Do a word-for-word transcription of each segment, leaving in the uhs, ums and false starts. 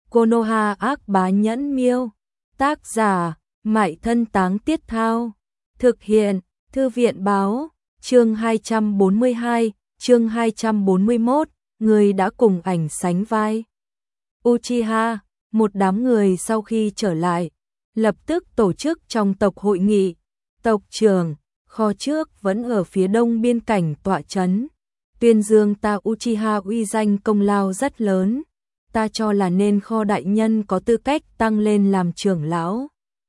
Konoha ác bá nhẫn miêu. Tác giả, Mại Thân Táng Tiết Thao. Thực hiện, Thư viện báo. Chương hai trăm bốn mươi hai, chương hai trăm bốn mươi mốt, người đã cùng ảnh sánh vai. Uchiha, một đám người sau khi trở lại, lập tức tổ chức trong tộc hội nghị. Tộc trưởng, kho trước vẫn ở phía đông biên cảnh tọa trấn. Tuyên dương ta Uchiha uy danh công lao rất lớn. Ta cho là nên kho đại nhân có tư cách tăng lên làm trưởng lão.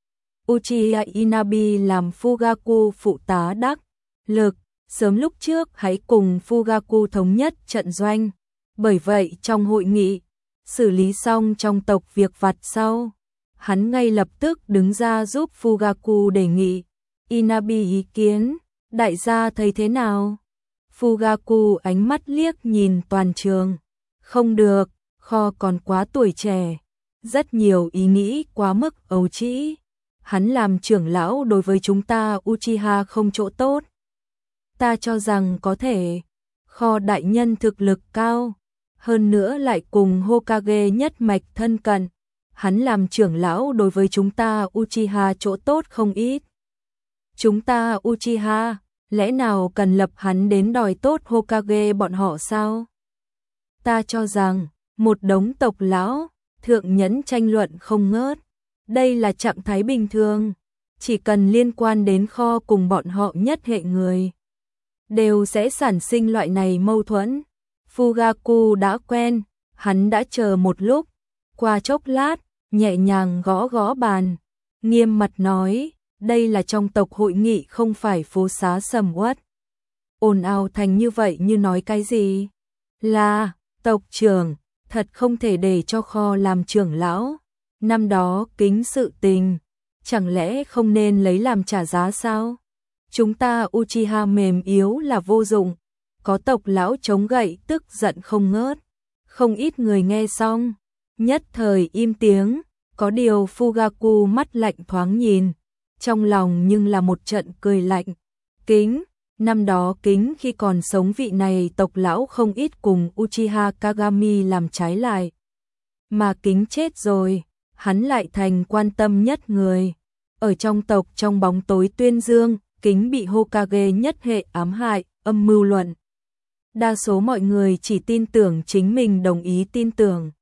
Uchiha Inabi làm Fugaku phụ tá đắc lực, sớm lúc trước hãy cùng Fugaku thống nhất trận doanh. Bởi vậy trong hội nghị, xử lý xong trong tộc việc vặt sau, hắn ngay lập tức đứng ra giúp Fugaku đề nghị. Inabi ý kiến, đại gia thấy thế nào? Fugaku ánh mắt liếc nhìn toàn trường. Không được, kho còn quá tuổi trẻ, rất nhiều ý nghĩ quá mức ấu trĩ. Hắn làm trưởng lão đối với chúng ta Uchiha không chỗ tốt. Ta cho rằng có thể, kho đại nhân thực lực cao, hơn nữa lại cùng Hokage nhất mạch thân cận. Hắn làm trưởng lão đối với chúng ta Uchiha chỗ tốt không ít. Chúng ta Uchiha, lẽ nào cần lập hắn đến đòi tốt Hokage bọn họ sao? Ta cho rằng, một đống tộc lão, thượng nhẫn tranh luận không ngớt. Đây là trạng thái bình thường, chỉ cần liên quan đến kho cùng bọn họ nhất hệ người, đều sẽ sản sinh loại này mâu thuẫn. Fugaku đã quen, hắn đã chờ một lúc, qua chốc lát, nhẹ nhàng gõ gõ bàn, nghiêm mặt nói, đây là trong tộc hội nghị không phải phố xá sầm uất. Ồn ào thành như vậy như nói cái gì? Là, tộc trưởng, thật không thể để cho kho làm trưởng lão. Năm đó kính sự tình, chẳng lẽ không nên lấy làm trả giá sao? Chúng ta Uchiha mềm yếu là vô dụng, có tộc lão chống gậy tức giận không ngớt. Không ít người nghe xong, nhất thời im tiếng, có điều Fugaku mắt lạnh thoáng nhìn, trong lòng nhưng là một trận cười lạnh. Kính, năm đó kính khi còn sống vị này tộc lão không ít cùng Uchiha Kagami làm trái lại. Mà kính chết rồi, hắn lại thành quan tâm nhất người. Ở trong tộc trong bóng tối tuyên dương, kính bị Hokage nhất hệ ám hại, âm mưu luận. Đa số mọi người chỉ tin tưởng chính mình đồng ý tin tưởng.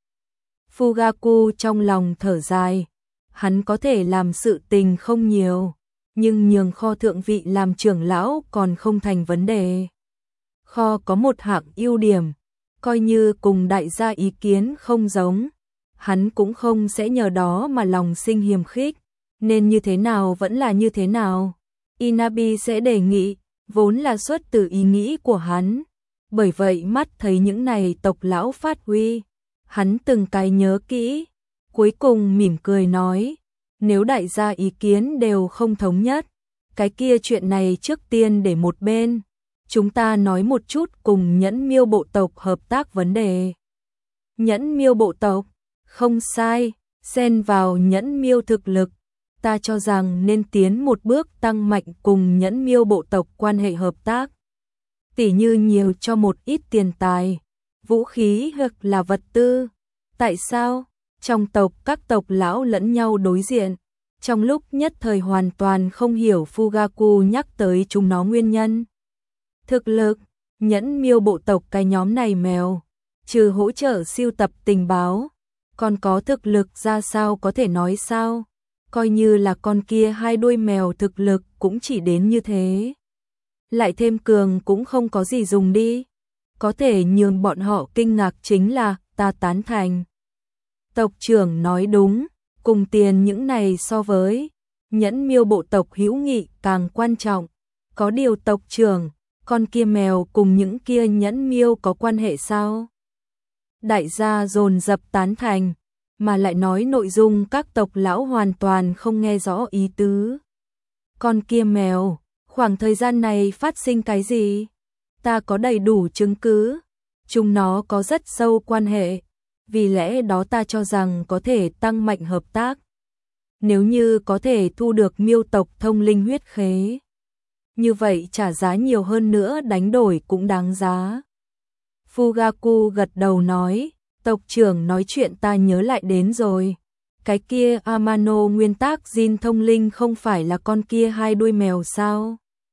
Fugaku trong lòng thở dài, hắn có thể làm sự tình không nhiều, nhưng nhường kho thượng vị làm trưởng lão còn không thành vấn đề. Kho có một hạng ưu điểm, coi như cùng đại gia ý kiến không giống, hắn cũng không sẽ nhờ đó mà lòng sinh hiềm khích, nên như thế nào vẫn là như thế nào. Inabi sẽ đề nghị, vốn là xuất từ ý nghĩ của hắn, bởi vậy mắt thấy những này tộc lão phát huy, hắn từng cái nhớ kỹ, cuối cùng mỉm cười nói, nếu đại gia ý kiến đều không thống nhất, cái kia chuyện này trước tiên để một bên, chúng ta nói một chút cùng nhẫn miêu bộ tộc hợp tác vấn đề. Nhẫn miêu bộ tộc, không sai, xen vào nhẫn miêu thực lực, ta cho rằng nên tiến một bước tăng mạnh cùng nhẫn miêu bộ tộc quan hệ hợp tác. Tỉ như nhiều cho một ít tiền tài, vũ khí hoặc là vật tư. Tại sao? Trong tộc các tộc lão lẫn nhau đối diện, trong lúc nhất thời hoàn toàn không hiểu Fugaku nhắc tới chúng nó nguyên nhân. Thực lực, nhẫn miêu bộ tộc cái nhóm này mèo, trừ hỗ trợ siêu tập tình báo, còn có thực lực ra sao có thể nói sao? Coi như là con kia hai đuôi mèo thực lực cũng chỉ đến như thế. Lại thêm cường cũng không có gì dùng đi. Có thể nhường bọn họ kinh ngạc chính là ta tán thành. Tộc trưởng nói đúng, cùng tiền những này so với nhẫn miêu bộ tộc hữu nghị càng quan trọng. Có điều tộc trưởng, con kia mèo cùng những kia nhẫn miêu có quan hệ sao? Đại gia dồn dập tán thành, mà lại nói nội dung các tộc lão hoàn toàn không nghe rõ ý tứ. Con kia mèo, khoảng thời gian này phát sinh cái gì? Ta có đầy đủ chứng cứ, chúng nó có rất sâu quan hệ, vì lẽ đó ta cho rằng có thể tăng mạnh hợp tác. Nếu như có thể thu được miêu tộc thông linh huyết khế, như vậy trả giá nhiều hơn nữa đánh đổi cũng đáng giá. Fugaku gật đầu nói, Tộc trưởng nói chuyện ta nhớ lại đến rồi. Cái kia Amano nguyên tác Jin thông linh không phải là con kia hai đuôi mèo sao?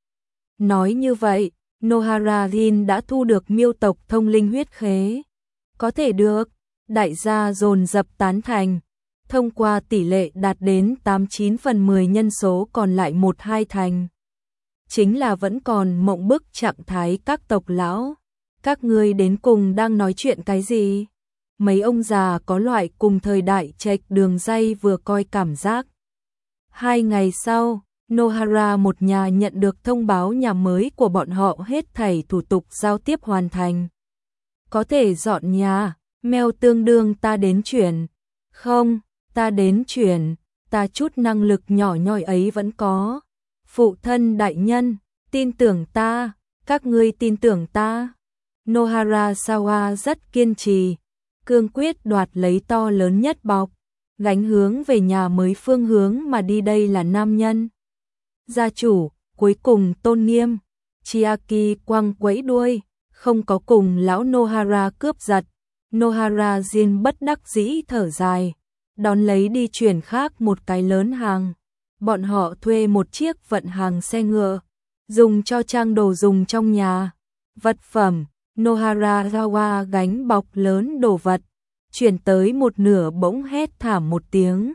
Nói như vậy, Nohara Jin đã thu được miêu tộc thông linh huyết khế. Có thể được, đại gia dồn dập tán thành. Thông qua tỷ lệ đạt đến tám chín phần mười nhân số còn lại một hai thành. Chính là vẫn còn mộng bức trạng thái các tộc lão. Các ngươi đến cùng đang nói chuyện cái gì? Mấy ông già có loại cùng thời đại chệch đường dây vừa coi cảm giác. Hai ngày sau, Nohara một nhà nhận được thông báo nhà mới của bọn họ hết thảy thủ tục giao tiếp hoàn thành. Có thể dọn nhà, Mèo tương đương ta đến chuyển. Không, ta đến chuyển, ta chút năng lực nhỏ nhoi ấy vẫn có. Phụ thân đại nhân, tin tưởng ta, các ngươi tin tưởng ta. Nohara Sawa rất kiên trì, cương quyết đoạt lấy to lớn nhất bọc, gánh hướng về nhà mới phương hướng mà đi. Đây là nam nhân gia chủ, cuối cùng tôn nghiêm. Chiaki quăng quẫy đuôi, không có cùng lão Nohara cướp giật. Nohara Jin bất đắc dĩ thở dài, đón lấy đi chuyển khác một cái lớn hàng. Bọn họ thuê một chiếc vận hàng xe ngựa, dùng cho trang đồ dùng trong nhà. Vật phẩm, Nohara Rawa gánh bọc lớn đồ vật, chuyển tới một nửa bỗng hét thảm một tiếng.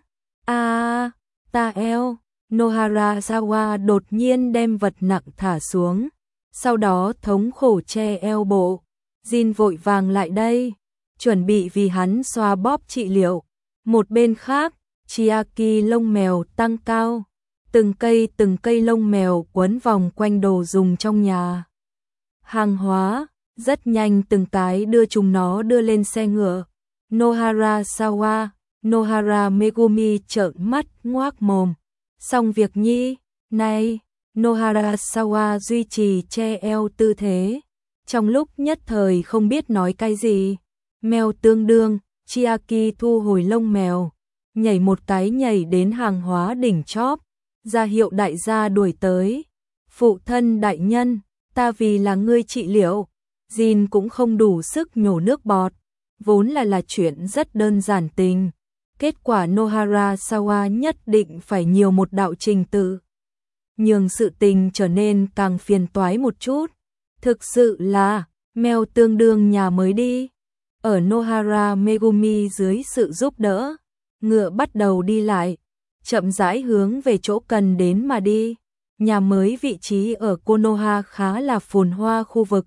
A, ta eo. Nohara Sawa đột nhiên đem vật nặng thả xuống, sau đó thống khổ che eo bộ. Jin vội vàng lại đây, chuẩn bị vì hắn xoa bóp trị liệu. Một bên khác, Chiaki lông mèo tăng cao, từng cây từng cây lông mèo quấn vòng quanh đồ dùng trong nhà. Hàng hóa, rất nhanh từng cái đưa chúng nó đưa lên xe ngựa. Nohara Sawa, Nohara Megumi trợn mắt ngoác mồm. Xong việc nhi, này, Nohara Sawa duy trì che eo tư thế. Trong lúc nhất thời không biết nói cái gì. Mèo tương đương, Chiaki thu hồi lông mèo, nhảy một cái nhảy đến hàng hóa đỉnh chóp, ra hiệu đại gia đuổi tới. Phụ thân đại nhân, ta vì là ngươi trị liệu. Jin cũng không đủ sức nhổ nước bọt, vốn là là chuyện rất đơn giản tình. Kết quả Nohara Sawa nhất định phải nhiều một đạo trình tự, nhường sự tình trở nên càng phiền toái một chút. Thực sự là, mèo tương đương nhà mới đi. Ở Nohara Megumi dưới sự giúp đỡ, ngựa bắt đầu đi lại, chậm rãi hướng về chỗ cần đến mà đi. Nhà mới vị trí ở Konoha khá là phồn hoa khu vực.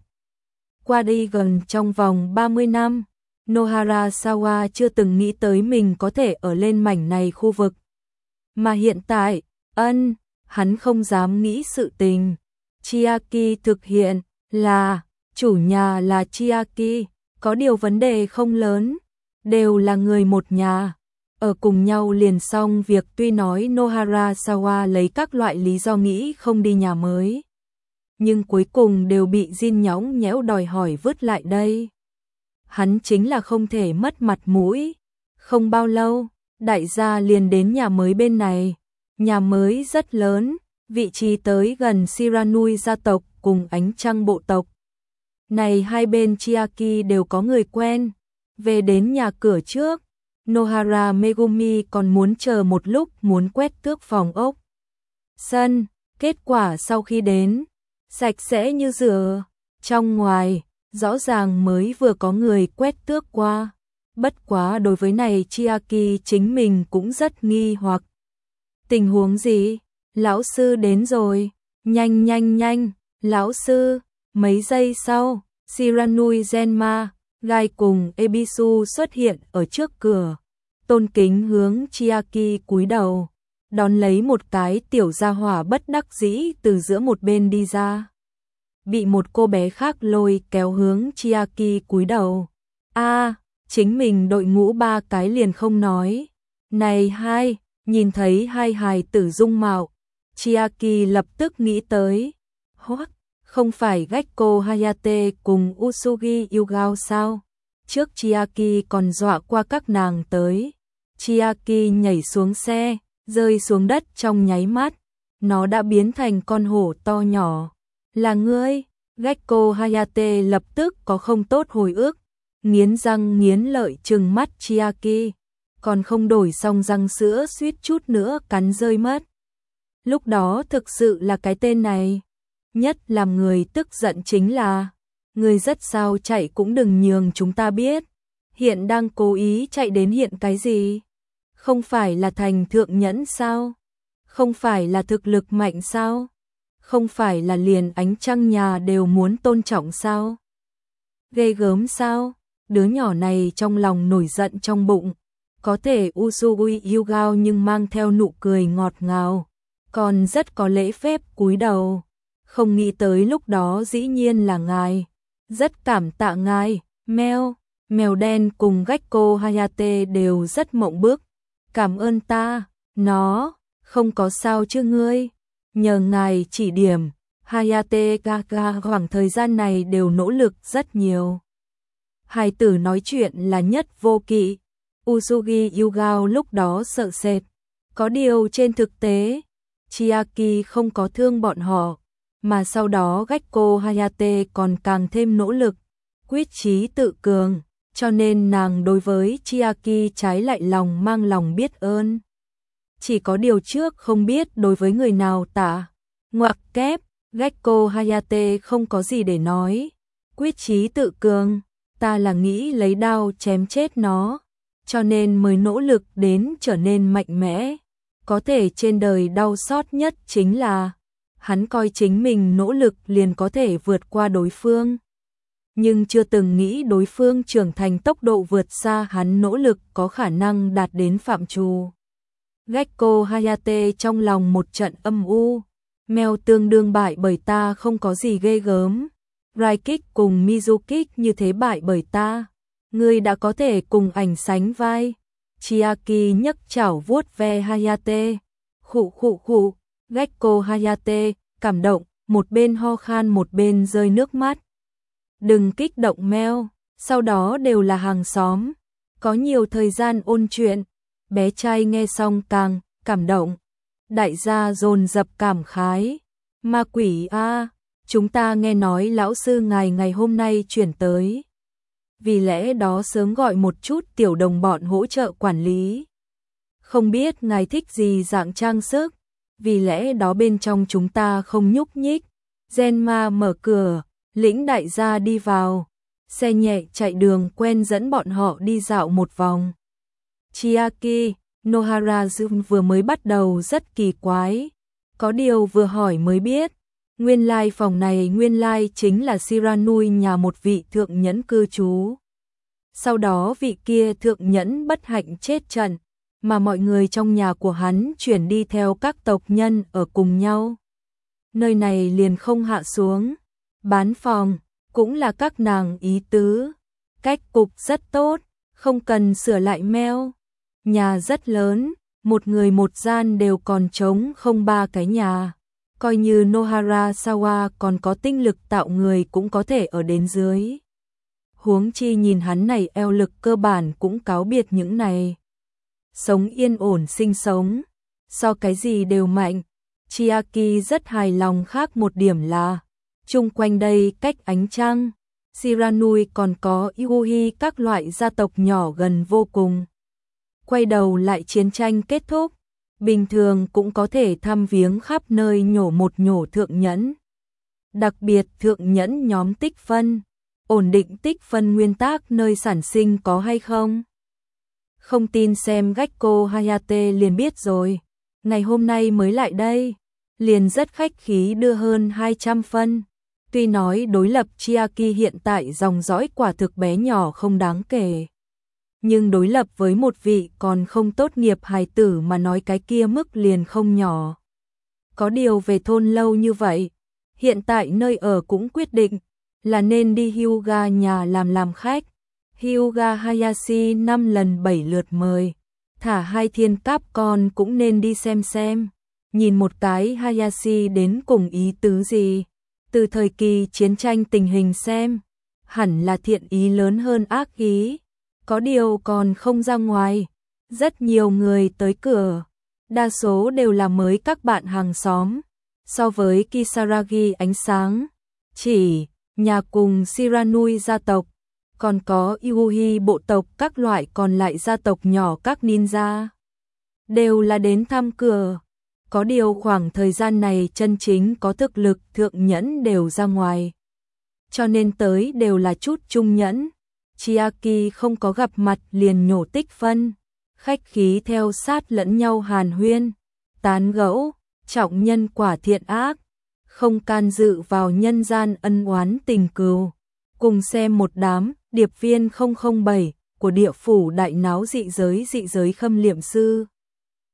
Qua đi gần trong vòng ba mươi năm, Nohara Sawa chưa từng nghĩ tới mình có thể ở lên mảnh này khu vực. Mà hiện tại, ân, hắn không dám nghĩ sự tình. Chiaki thực hiện, là, chủ nhà là Chiaki, có điều vấn đề không lớn, đều là người một nhà. Ở cùng nhau liền xong việc. Tuy nói Nohara Sawa lấy các loại lý do nghĩ không đi nhà mới, nhưng cuối cùng đều bị Jin nhõng nhẽo đòi hỏi vứt lại đây. Hắn chính là không thể mất mặt mũi. Không bao lâu, đại gia liền đến nhà mới bên này. Nhà mới rất lớn, vị trí tới gần Shiranui gia tộc cùng Ánh Trăng bộ tộc. Này hai bên Chiaki đều có người quen. Về đến nhà cửa trước, Nohara Megumi còn muốn chờ một lúc, muốn quét tước phòng ốc sân. Kết quả sau khi đến, sạch sẽ như rửa. Trong ngoài, rõ ràng mới vừa có người quét tước qua. Bất quá đối với này Chiaki chính mình cũng rất nghi hoặc. Tình huống gì? Lão sư đến rồi. Nhanh nhanh nhanh, lão sư. Mấy giây sau, Shiranui Genma, Gai cùng Ebisu xuất hiện ở trước cửa. Tôn kính hướng Chiaki cúi đầu, đón lấy một cái tiểu gia hỏa bất đắc dĩ từ giữa một bên đi ra. Bị một cô bé khác lôi kéo hướng Chiaki cúi đầu. A, chính mình đội ngũ ba cái liền không nói. Này hai, nhìn thấy hai hài tử dung mạo, Chiaki lập tức nghĩ tới. Hoắc, không phải Gekko Hayate cùng Usugi Yugao sao? Trước Chiaki còn dọa qua các nàng tới. Chiaki nhảy xuống xe, rơi xuống đất trong nháy mắt. Nó đã biến thành con hổ to nhỏ. Là ngươi? Gekko Hayate lập tức có không tốt hồi ức. nghiến răng nghiến lợi trừng mắt Chiaki, còn không đổi xong răng sữa suýt chút nữa cắn rơi mất. Lúc đó thực sự là cái tên này. Nhất làm người tức giận chính là, người rất sao chạy cũng đừng nhường chúng ta biết. Hiện đang cố ý chạy đến hiện cái gì? Không phải là thành thượng nhẫn sao? Không phải là thực lực mạnh sao? Không phải là liền ánh trăng nhà đều muốn tôn trọng sao? Ghê gớm sao? Đứa nhỏ này trong lòng nổi giận trong bụng. Có thể Usui Yugao nhưng mang theo nụ cười ngọt ngào. Còn rất có lễ phép cúi đầu. Không nghĩ tới lúc đó dĩ nhiên là ngài. Rất cảm tạ ngài, mèo. Mèo đen cùng Gecko Hayate đều rất mộng bức. Cảm ơn ta, nó, không có sao chứ ngươi. Nhờ ngài chỉ điểm, Hayate Gaga khoảng thời gian này đều nỗ lực rất nhiều. Hai tử nói chuyện là nhất vô kỵ. Usugi Yugao lúc đó sợ sệt. Có điều trên thực tế, Chiaki không có thương bọn họ, mà sau đó Gecko Hayate còn càng thêm nỗ lực, quyết chí tự cường, cho nên nàng đối với Chiaki trái lại lòng mang lòng biết ơn. Chỉ có điều trước không biết đối với người nào tả. Ngoặc kép, Gecko Hayate không có gì để nói. Quyết chí tự cường, ta là nghĩ lấy đao chém chết nó, cho nên mới nỗ lực đến trở nên mạnh mẽ. Có thể trên đời đau xót nhất chính là hắn coi chính mình nỗ lực liền có thể vượt qua đối phương. Nhưng chưa từng nghĩ đối phương trưởng thành tốc độ vượt xa hắn nỗ lực có khả năng đạt đến phạm trù. Gecko Hayate trong lòng một trận âm u. Mèo tương đương bại bởi ta không có gì ghê gớm. Raikik cùng Mizukik như thế bại bởi ta. Ngươi đã có thể cùng ảnh sánh vai. Chiaki nhấc chảo vuốt ve Hayate. Khụ khụ khụ. Gecko Hayate cảm động, một bên ho khan một bên rơi nước mắt. Đừng kích động mèo, sau đó đều là hàng xóm. Có nhiều thời gian ôn chuyện. Bé trai nghe xong càng cảm động. Đại gia dồn dập cảm khái. Ma quỷ a, chúng ta nghe nói lão sư ngài ngày hôm nay chuyển tới. Vì lẽ đó sớm gọi một chút tiểu đồng bọn hỗ trợ quản lý. Không biết ngài thích gì dạng trang sức, vì lẽ đó bên trong chúng ta không nhúc nhích. Genma mở cửa, lĩnh đại gia đi vào. Xe nhẹ chạy đường quen dẫn bọn họ đi dạo một vòng. Chiaki, Nohara Jun vừa mới bắt đầu rất kỳ quái. Có điều vừa hỏi mới biết. Nguyên lai phòng này nguyên lai chính là Shiranui nhà một vị thượng nhẫn cư trú. Sau đó vị kia thượng nhẫn bất hạnh chết trận, mà mọi người trong nhà của hắn chuyển đi theo các tộc nhân ở cùng nhau. Nơi này liền không hạ xuống. Bán phòng, cũng là các nàng ý tứ. Cách cục rất tốt, không cần sửa lại meo. Nhà rất lớn, một người một gian đều còn trống không ba cái nhà. Coi như Nohara Sawa còn có tinh lực tạo người cũng có thể ở đến dưới. Huống chi nhìn hắn này eo lực cơ bản cũng cáo biệt những này. Sống yên ổn sinh sống, so cái gì đều mạnh. Chiaki rất hài lòng, khác một điểm là chung quanh đây cách ánh trăng, Shiranui còn có Iuhi các loại gia tộc nhỏ gần vô cùng. Quay đầu lại chiến tranh kết thúc, bình thường cũng có thể thăm viếng khắp nơi nhổ một nhổ thượng nhẫn. Đặc biệt thượng nhẫn nhóm tích phân, ổn định tích phân nguyên tắc nơi sản sinh có hay không? Không tin xem Gecko Hayate liền biết rồi. Ngày hôm nay mới lại đây, liền rất khách khí đưa hơn hai trăm phân. Tuy nói đối lập Chiaki hiện tại dòng dõi quả thực bé nhỏ không đáng kể. Nhưng đối lập với một vị còn không tốt nghiệp hài tử mà nói cái kia mức liền không nhỏ. Có điều về thôn lâu như vậy, hiện tại nơi ở cũng quyết định là nên đi Hyuga nhà làm làm khách. Hyuga Hayashi năm lần bảy lượt mời, thả hai thiên cáp con cũng nên đi xem xem. Nhìn một cái Hayashi đến cùng ý tứ gì, từ thời kỳ chiến tranh tình hình xem, hẳn là thiện ý lớn hơn ác ý. Có điều còn không ra ngoài, rất nhiều người tới cửa, đa số đều là mới các bạn hàng xóm. So với Kisaragi ánh sáng, chỉ nhà cùng Shiranui gia tộc, còn có Yuhi bộ tộc các loại còn lại gia tộc nhỏ các ninja. Đều là đến thăm cửa. Có điều khoảng thời gian này chân chính có thực lực thượng nhẫn đều ra ngoài. Cho nên tới đều là chút trung nhẫn. Chiaki không có gặp mặt liền nhổ tích phân. Khách khí theo sát lẫn nhau hàn huyên. Tán gẫu, trọng nhân quả thiện ác. Không can dự vào nhân gian ân oán tình cừu. Cùng xem một đám điệp viên không không bảy của địa phủ đại náo dị giới dị giới khâm liệm sư.